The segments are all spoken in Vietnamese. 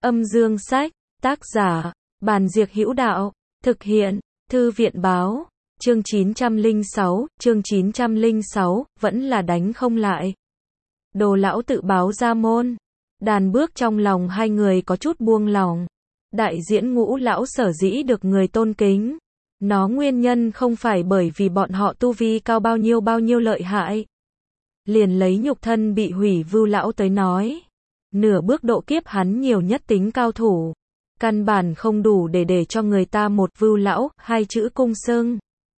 Âm dương sách, tác giả, Bàn Diệc Hữu Đạo, thực hiện, Thư viện báo, chương 906, vẫn là đánh không lại. Đồ lão tự báo ra môn. Đàn bước trong lòng hai người có chút buông lòng. Đại diễn Ngũ lão sở dĩ được người tôn kính. Nó nguyên nhân không phải bởi vì bọn họ tu vi cao bao nhiêu lợi hại. Liền lấy nhục thân bị hủy Vưu lão tới nói. Nửa bước độ kiếp hắn nhiều nhất tính cao thủ. Căn bản không đủ để cho người ta một Vưu lão, hai chữ cung xưng.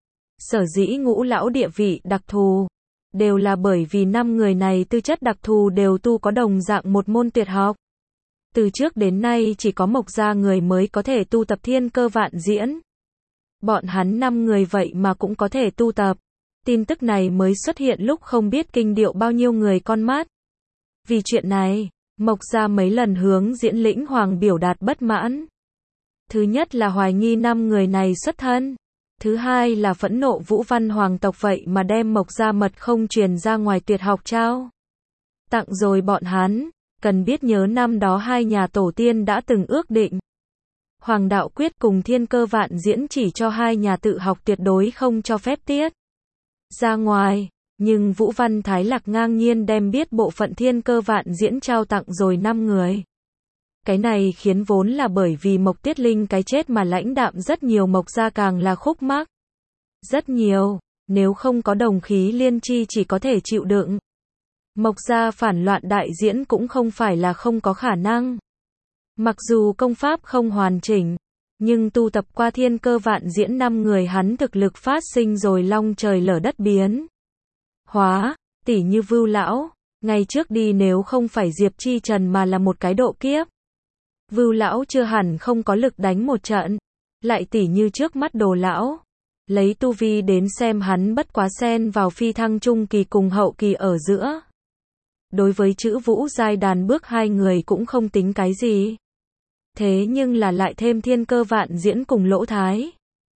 Sở dĩ Ngũ lão địa vị đặc thù. Đều là bởi vì 5 người này tư chất đặc thù đều tu có đồng dạng một môn tuyệt học. Từ trước đến nay chỉ có Mộc gia người mới có thể tu tập Thiên Cơ Vạn Diễn. Bọn hắn 5 người vậy mà cũng có thể tu tập. Tin tức này mới xuất hiện lúc không biết kinh điệu bao nhiêu người con mắt. Vì chuyện này, Mộc gia mấy lần hướng Diễn Lĩnh Hoàng biểu đạt bất mãn. Thứ nhất là hoài nghi 5 người này xuất thân. Thứ hai là phẫn nộ Vũ Văn hoàng tộc vậy mà đem Mộc gia mật không truyền ra ngoài tuyệt học trao tặng rồi bọn hắn. Cần biết nhớ năm đó hai nhà tổ tiên đã từng ước định. Hoàng đạo quyết cùng Thiên Cơ Vạn Diễn chỉ cho hai nhà tự học tuyệt đối không cho phép tiết ra ngoài. Nhưng Vũ Văn Thái Lạc ngang nhiên đem biết bộ phận Thiên Cơ Vạn Diễn trao tặng rồi 5 người. Cái này khiến vốn là bởi vì Mộc Tiết Linh cái chết mà lãnh đạm rất nhiều Mộc gia càng là khúc mắc. Rất nhiều, nếu không có đồng khí liên chi chỉ có thể chịu đựng. Mộc gia phản loạn đại diễn cũng không phải là không có khả năng. Mặc dù công pháp không hoàn chỉnh, nhưng tu tập qua Thiên Cơ Vạn Diễn 5 người hắn thực lực phát sinh rồi long trời lở đất biến hóa, tỉ như Vưu lão, ngày trước đi nếu không phải Diệp Chi Trần mà là một cái độ kiếp. Vưu lão chưa hẳn không có lực đánh một trận, lại tỉ như trước mắt Đồ lão. Lấy tu vi đến xem hắn bất quá xen vào phi thăng trung kỳ cùng hậu kỳ ở giữa. Đối với chữ Vũ giai đàn bước hai người cũng không tính cái gì. Thế nhưng là lại thêm Thiên Cơ Vạn Diễn cùng Lỗ Thái.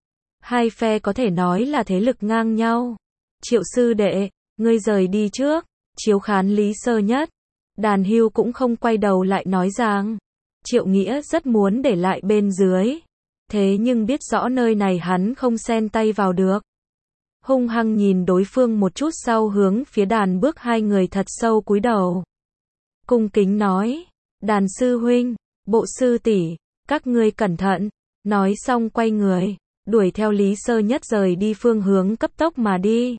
Hai phe có thể nói là thế lực ngang nhau. Triệu sư đệ, ngươi rời đi trước, chiếu khán Lý Sơ Nhất. Đàn Hưu cũng không quay đầu lại nói rằng. Triệu Nghĩa rất muốn để lại bên dưới. Thế nhưng biết rõ nơi này hắn không xen tay vào được. Hung hăng nhìn đối phương một chút sau hướng phía đàn bước hai người thật sâu cúi đầu. Cung kính nói, đàn sư huynh, bộ sư tỷ, các ngươi cẩn thận. Nói xong quay người, đuổi theo Lý Sơ Nhất rời đi phương hướng cấp tốc mà đi.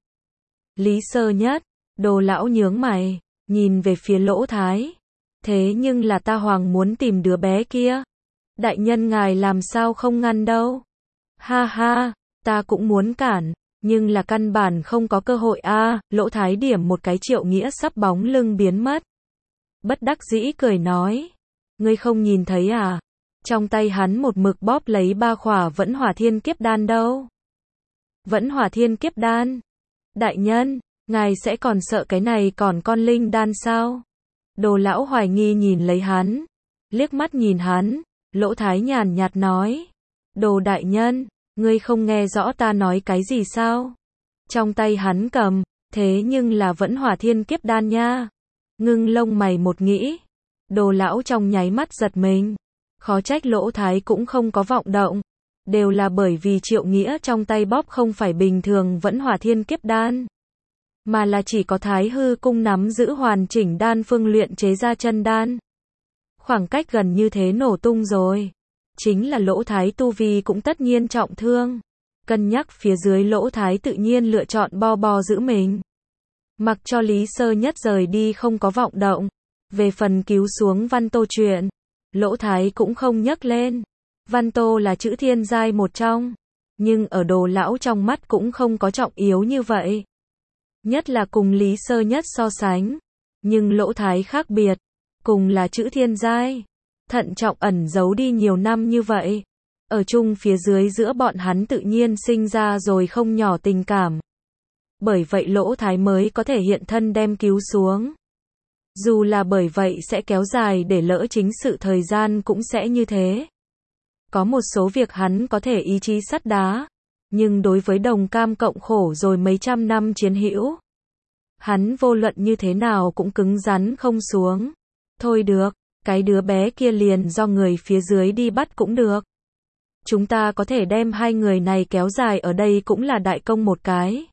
Lý Sơ Nhất, Đồ lão nhướng mày, nhìn về phía Lỗ Thái. Thế nhưng là ta hoàng muốn tìm đứa bé kia. Đại nhân ngài làm sao không ngăn đâu. Ha ha, ta cũng muốn cản, nhưng là căn bản không có cơ hội a. Lỗ Thái điểm một cái Triệu Nghĩa sắp bóng lưng biến mất. Bất đắc dĩ cười nói, ngươi không nhìn thấy à? Trong tay hắn một mực bóp lấy 3 khỏa Vẫn Hỏa Thiên Kiếp Đan đâu. Vẫn Hỏa Thiên Kiếp Đan? Đại nhân, ngài sẽ còn sợ cái này còn con linh đan sao? Đồ lão hoài nghi nhìn lấy hắn, liếc mắt nhìn hắn. Lỗ Thái nhàn nhạt nói, Đồ đại nhân, ngươi không nghe rõ ta nói cái gì sao? Trong tay hắn cầm, thế nhưng là Vẫn Hỏa Thiên Kiếp Đan nha. Ngưng lông mày một nghĩ, Đồ lão trong nháy mắt giật mình. Khó trách Lỗ Thái cũng không có vọng động. Đều là bởi vì Triệu Nghĩa trong tay bóp không phải bình thường Vẫn Hỏa Thiên Kiếp Đan. Mà là chỉ có Thái Hư cung nắm giữ hoàn chỉnh đan phương luyện chế ra chân đan. Khoảng cách gần như thế nổ tung rồi. Chính là Lỗ Thái tu vi cũng tất nhiên trọng thương. Cân nhắc phía dưới Lỗ Thái tự nhiên lựa chọn bo giữ mình. Mặc cho Lý Sơ Nhất rời đi không có vọng động. Về phần cứu xuống Văn Tô chuyện, Lỗ Thái cũng không nhắc lên. Văn Tô là chữ thiên giai một trong. Nhưng ở Đồ lão trong mắt cũng không có trọng yếu như vậy. Nhất là cùng Lý Sơ Nhất so sánh. Nhưng Lỗ Thái khác biệt. Cùng là chữ thiên giai. Thận trọng ẩn giấu đi nhiều năm như vậy. Ở chung phía dưới giữa bọn hắn tự nhiên sinh ra rồi không nhỏ tình cảm. Bởi vậy Lỗ Thái mới có thể hiện thân đem cứu xuống. Dù là bởi vậy sẽ kéo dài để lỡ chính sự thời gian cũng sẽ như thế. Có một số việc hắn có thể ý chí sắt đá. Nhưng đối với đồng cam cộng khổ rồi mấy trăm năm chiến hữu, hắn vô luận như thế nào cũng cứng rắn không xuống. Thôi được, cái đứa bé kia liền do người phía dưới đi bắt cũng được. Chúng ta có thể đem hai người này kéo dài ở đây cũng là đại công một cái.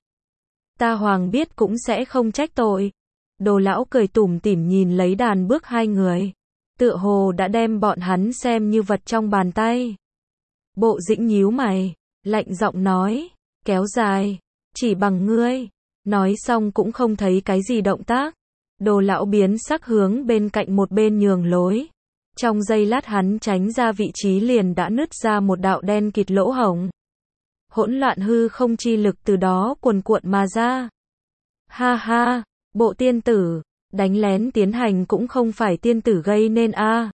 Ta Hoàng biết cũng sẽ không trách tội. Đồ lão cười tủm tỉm nhìn lấy đàn bước hai người. Tựa hồ đã đem bọn hắn xem như vật trong bàn tay. Bộ Dĩnh nhíu mày, lạnh giọng nói, kéo dài, chỉ bằng ngươi. Nói xong cũng không thấy cái gì động tác. Đồ lão biến sắc hướng bên cạnh một bên nhường lối. Trong giây lát hắn tránh ra vị trí liền đã nứt ra một đạo đen kịt lỗ hổng. Hỗn loạn hư không chi lực từ đó cuồn cuộn mà ra. Ha ha, Bộ tiên tử, đánh lén tiến hành cũng không phải tiên tử gây nên a.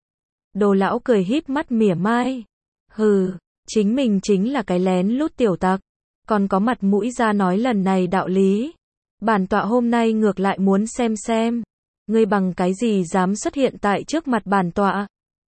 Đồ lão cười híp mắt mỉa mai. Hừ, chính mình chính là cái lén lút tiểu tặc, còn có mặt mũi ra nói lần này đạo lý. Bản tọa hôm nay ngược lại muốn xem, ngươi bằng cái gì dám xuất hiện tại trước mặt bản tọa.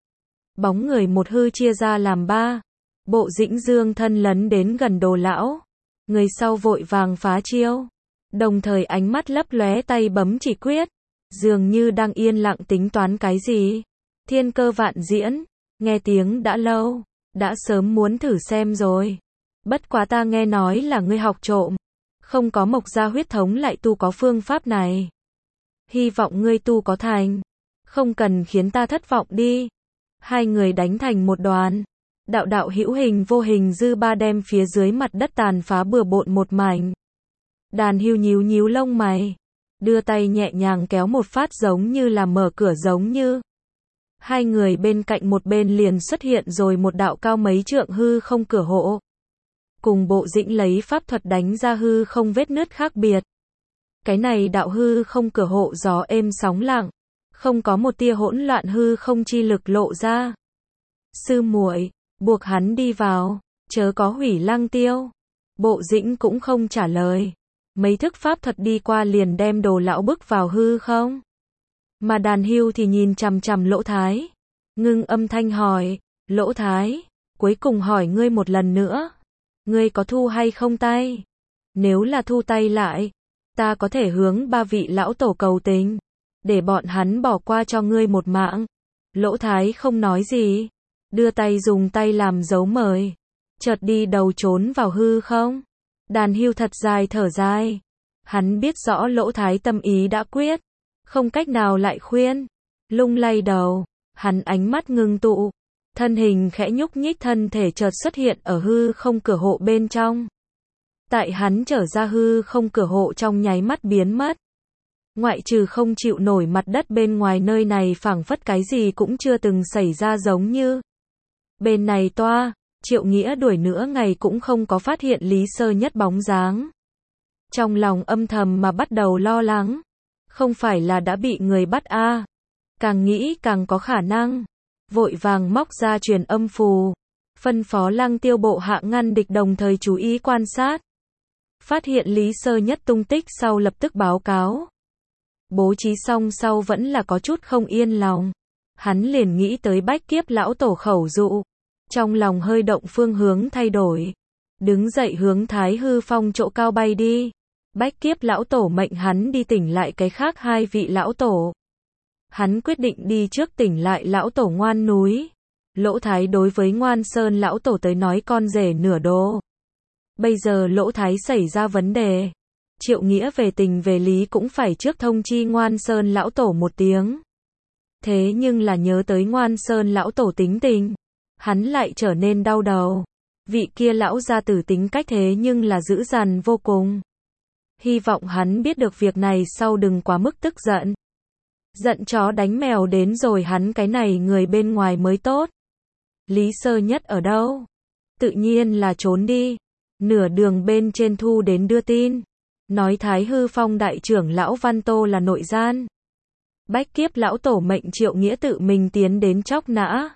Bóng người một hư chia ra làm ba. Bộ Dĩnh dương thân lấn đến gần Đồ lão. Người sau vội vàng phá chiêu. Đồng thời ánh mắt lấp lóe tay bấm chỉ quyết. Dường như đang yên lặng tính toán cái gì. Thiên cơ vạn diễn. Nghe tiếng đã lâu. Đã sớm muốn thử xem rồi. Bất quá ta nghe nói là ngươi học trộm. Không có mộc gia huyết thống lại tu có phương pháp này. Hy vọng ngươi tu có thành. Không cần khiến ta thất vọng đi. Hai người đánh thành một đoàn. Đạo đạo hữu hình vô hình dư ba đem phía dưới mặt đất tàn phá bừa bộn một mảnh. Đàn Hưu nhíu nhíu lông mày. Đưa tay nhẹ nhàng kéo một phát giống như là mở cửa giống như. Hai người bên cạnh một bên liền xuất hiện rồi một đạo cao mấy trượng hư không cửa hộ. Cùng Bộ Dĩnh lấy pháp thuật đánh ra hư không vết nứt khác biệt. Cái này đạo hư không cửa hộ gió êm sóng lặng. Không có một tia hỗn loạn hư không chi lực lộ ra. Sư muội, buộc hắn đi vào, chớ có hủy lăng tiêu. Bộ Dĩnh cũng không trả lời. Mấy thức pháp thuật đi qua liền đem Đồ lão bức vào hư không. Mà Đàn Hưu thì nhìn chằm chằm Lỗ Thái. Ngưng âm thanh hỏi, Lỗ Thái, cuối cùng hỏi ngươi một lần nữa. Ngươi có thu hay không tay? Nếu là thu tay lại, ta có thể hướng ba vị lão tổ cầu tình. Để bọn hắn bỏ qua cho ngươi một mạng. Lỗ Thái không nói gì. Đưa tay dùng tay làm dấu mời. Chợt đi đầu trốn vào hư không. Đàn Hưu thật dài thở dài. Hắn biết rõ Lỗ Thái tâm ý đã quyết. Không cách nào lại khuyên. Lung lay đầu. Hắn ánh mắt ngưng tụ. Thân hình khẽ nhúc nhích thân thể chợt xuất hiện ở hư không cửa hộ bên trong. Tại hắn trở ra hư không cửa hộ trong nháy mắt biến mất. Ngoại trừ không chịu nổi mặt đất bên ngoài nơi này phảng phất cái gì cũng chưa từng xảy ra giống như. Bên này toa, Triệu Nghĩa đuổi nửa ngày cũng không có phát hiện Lý Sơ Nhất bóng dáng. Trong lòng âm thầm mà bắt đầu lo lắng. Không phải là đã bị người bắt a? Càng nghĩ càng có khả năng. Vội vàng móc ra truyền âm phù. Phân phó Lăng Tiêu bộ hạ ngăn địch đồng thời chú ý quan sát. Phát hiện Lý Sơ Nhất tung tích sau lập tức báo cáo. Bố trí xong sau vẫn là có chút không yên lòng. Hắn liền nghĩ tới Bách Kiếp lão tổ khẩu dụ. Trong lòng hơi động phương hướng thay đổi. Đứng dậy hướng Thái Hư Phong chỗ cao bay đi. Bách Kiếp lão tổ mệnh hắn đi tỉnh lại cái khác hai vị lão tổ. Hắn quyết định đi trước tỉnh lại lão tổ Ngoan núi. Lỗ Thái đối với Ngoan Sơn lão tổ tới nói con rể nửa đô. Bây giờ Lỗ Thái xảy ra vấn đề. Triệu Nghĩa về tình về lý cũng phải trước thông chi Ngoan Sơn lão tổ một tiếng. Thế nhưng là nhớ tới Ngoan Sơn lão tổ tính tình. Hắn lại trở nên đau đầu. Vị kia lão gia tử tính cách thế nhưng là dữ dằn vô cùng. Hy vọng hắn biết được việc này sau đừng quá mức tức giận. Giận chó đánh mèo đến rồi hắn cái này người bên ngoài mới tốt. Lý Sơ Nhất ở đâu? Tự nhiên là trốn đi. Nửa đường bên trên thu đến đưa tin. Nói Thái Hư Phong đại trưởng lão Văn Tô là nội gian. Bách Kiếp lão tổ mệnh Triệu Nghĩa tự mình tiến đến chóc nã.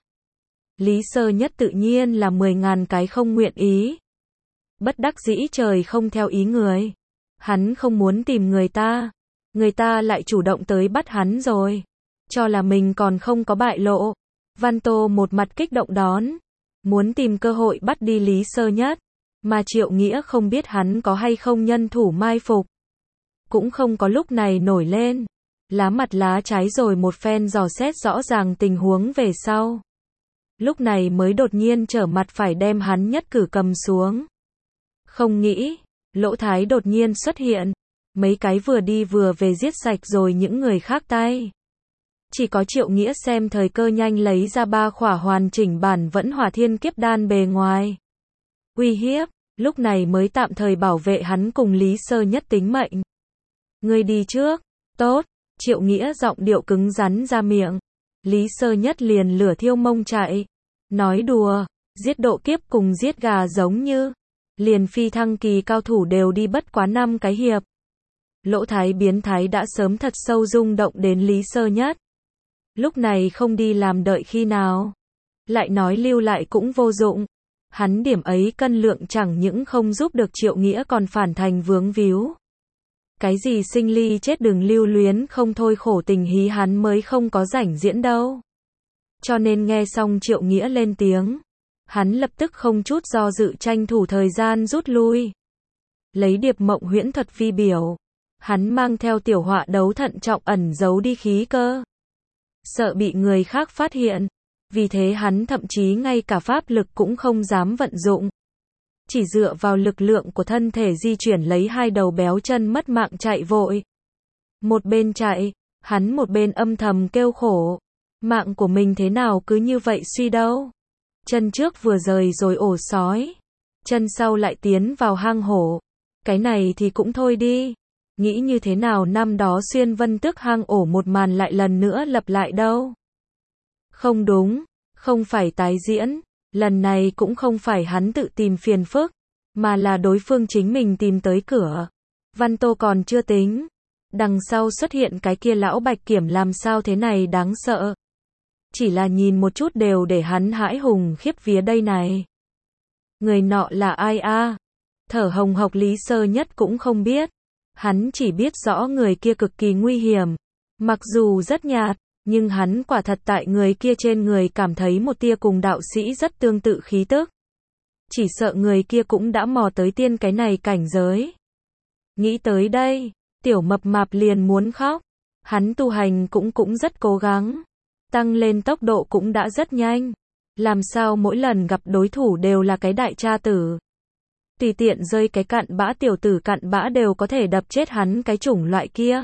Lý Sơ Nhất tự nhiên là 10.000 cái không nguyện ý. Bất đắc dĩ trời không theo ý người. Hắn không muốn tìm người ta. Người ta lại chủ động tới bắt hắn rồi. Cho là mình còn không có bại lộ. Văn Tô một mặt kích động đón. Muốn tìm cơ hội bắt đi Lý Sơ Nhất. Mà Triệu Nghĩa không biết hắn có hay không nhân thủ mai phục. Cũng không có lúc này nổi lên. lá mặt lá trái rồi một phen dò xét rõ ràng tình huống về sau. Lúc này mới đột nhiên trở mặt phải đem hắn nhất cử cầm xuống. Không nghĩ, Lỗ Thái đột nhiên xuất hiện, mấy cái vừa đi vừa về giết sạch rồi những người khác tay. Chỉ có Triệu Nghĩa xem thời cơ nhanh lấy ra 3 khỏa hoàn chỉnh bản Vẫn Hỏa Thiên Kiếp Đan bề ngoài. Uy hiếp, lúc này mới tạm thời bảo vệ hắn cùng Lý Sơ Nhất tính mệnh. Ngươi đi trước, tốt, Triệu Nghĩa giọng điệu cứng rắn ra miệng. Lý Sơ Nhất liền lửa thiêu mông chạy. Nói đùa, giết độ kiếp cùng giết gà giống như. Liền phi thăng kỳ cao thủ đều đi bất quá 5 cái hiệp. Lỗ Thái biến thái đã sớm thật sâu rung động đến Lý Sơ Nhất. Lúc này không đi làm đợi khi nào. Lại nói lưu lại cũng vô dụng. Hắn điểm ấy cân lượng chẳng những không giúp được Triệu Nghĩa còn phản thành vướng víu. Cái gì sinh ly chết đừng lưu luyến không thôi khổ tình hí hắn mới không có rảnh diễn đâu. Cho nên nghe xong Triệu Nghĩa lên tiếng. Hắn lập tức không chút do dự tranh thủ thời gian rút lui. Lấy Điệp Mộng huyễn thuật vi biểu. Hắn mang theo tiểu họa đấu thận trọng ẩn giấu đi khí cơ. Sợ bị người khác phát hiện. Vì thế hắn thậm chí ngay cả pháp lực cũng không dám vận dụng. Chỉ dựa vào lực lượng của thân thể di chuyển lấy 2 đầu béo chân mất mạng chạy vội. Một bên chạy, hắn một bên âm thầm kêu khổ. Mạng của mình thế nào cứ như vậy suy đâu. Chân trước vừa rời rồi ổ sói. Chân sau lại tiến vào hang hổ. Cái này thì cũng thôi đi. Nghĩ như thế nào năm đó xuyên vân tước hang ổ một màn lại lần nữa lặp lại đâu. Không đúng, không phải tái diễn. Lần này cũng không phải hắn tự tìm phiền phức. Mà là đối phương chính mình tìm tới cửa. Văn Tô còn chưa tính. Đằng sau xuất hiện cái kia lão Bạch Kiểm làm sao thế này đáng sợ. Chỉ là nhìn một chút đều để hắn hãi hùng khiếp vía đây này. Người nọ là ai a? Thở hồng hộc Lý Sơ Nhất cũng không biết. Hắn chỉ biết rõ người kia cực kỳ nguy hiểm. Mặc dù rất nhạt, nhưng hắn quả thật tại người kia trên người cảm thấy một tia cùng đạo sĩ rất tương tự khí tức. Chỉ sợ người kia cũng đã mò tới tiên cái này cảnh giới. Nghĩ tới đây, tiểu mập mạp liền muốn khóc. Hắn tu hành cũng rất cố gắng. Tăng lên tốc độ cũng đã rất nhanh. Làm sao mỗi lần gặp đối thủ đều là cái đại cha tử. Tùy tiện rơi cái cặn bã tiểu tử cặn bã đều có thể đập chết hắn cái chủng loại kia.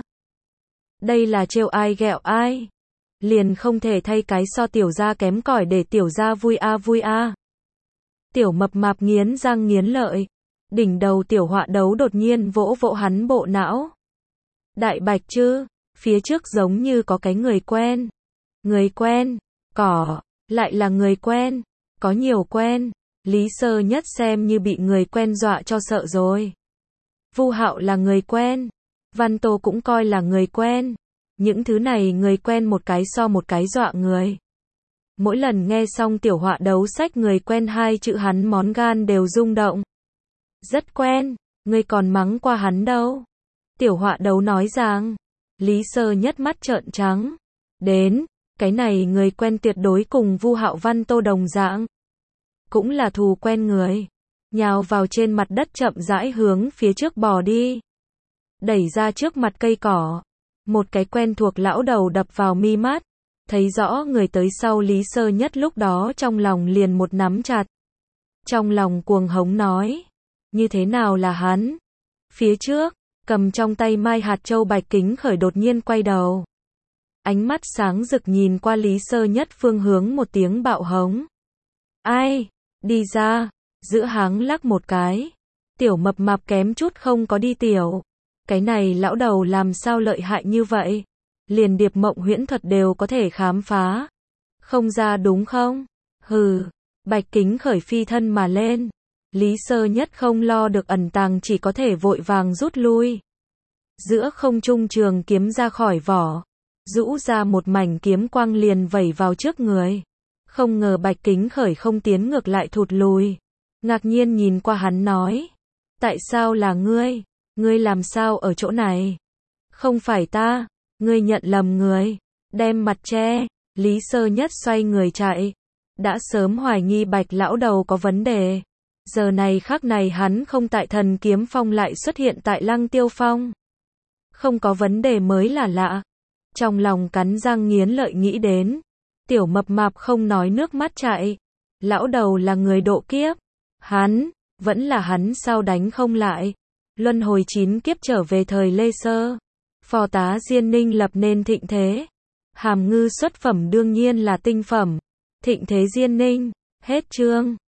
Đây là trêu ai ghẹo ai. Liền không thể thay cái so tiểu gia kém cỏi để tiểu gia vui a vui a. Tiểu mập mạp nghiến răng nghiến lợi. Đỉnh đầu tiểu họa đấu đột nhiên vỗ vỗ hắn bộ não. Đại Bạch chứ, phía trước giống như có cái người quen. Người quen, cỏ, lại là người quen, có nhiều quen. Lý Sơ Nhất xem như bị người quen dọa cho sợ rồi. Vu Hạo là người quen, Văn Tô cũng coi là người quen. Những thứ này người quen một cái so một cái dọa người. Mỗi lần nghe xong tiểu họa đấu sách người quen 2 chữ hắn món gan đều rung động. Rất quen, ngươi còn mắng qua hắn đâu. Tiểu họa đấu nói rằng, Lý Sơ Nhất mắt trợn trắng. Đến, cái này người quen tuyệt đối cùng Vu Hạo Văn Tô đồng dạng. Cũng là thù quen người. Nhào vào trên mặt đất chậm rãi hướng phía trước bò đi. Đẩy ra trước mặt cây cỏ. Một cái quen thuộc lão đầu đập vào mi mắt. Thấy rõ người tới sau Lý Sơ Nhất lúc đó trong lòng liền một nắm chặt. Trong lòng cuồng hống nói. Như thế nào là hắn? Phía trước, cầm trong tay mai hạt châu Bạch Kính Khởi đột nhiên quay đầu. Ánh mắt sáng rực nhìn qua Lý Sơ Nhất phương hướng một tiếng bạo hống. Ai? Đi ra. Giữa háng lắc một cái. Tiểu mập mạp kém chút không có đi tiểu. Cái này lão đầu làm sao lợi hại như vậy? Liền Điệp Mộng huyễn thuật đều có thể khám phá. Không ra đúng không? Hừ. Bạch Kính Khởi phi thân mà lên. Lý Sơ Nhất không lo được ẩn tàng chỉ có thể vội vàng rút lui. Giữa không trung trường kiếm ra khỏi vỏ. Rũ ra một mảnh kiếm quang liền vẩy vào trước người. Không ngờ Bạch Kính Khởi không tiến ngược lại thụt lùi. Ngạc nhiên nhìn qua hắn nói. Tại sao là ngươi? Ngươi làm sao ở chỗ này? Không phải ta. Ngươi nhận lầm người. Đem mặt che. Lý Sơ Nhất xoay người chạy. Đã sớm hoài nghi Bạch lão đầu có vấn đề. Giờ này khắc này hắn không tại Thần Kiếm Phong lại xuất hiện tại Lăng Tiêu Phong. Không có vấn đề mới là lạ. Trong lòng cắn răng nghiến lợi nghĩ đến. Tiểu mập mạp không nói nước mắt chảy. Lão đầu là người độ kiếp. Hắn, vẫn là hắn sao đánh không lại. Luân hồi 9 kiếp trở về thời Lê Sơ. Phò tá Diên Ninh lập nên thịnh thế. Hàm ngư xuất phẩm đương nhiên là tinh phẩm. Thịnh thế Diên Ninh. Hết chương.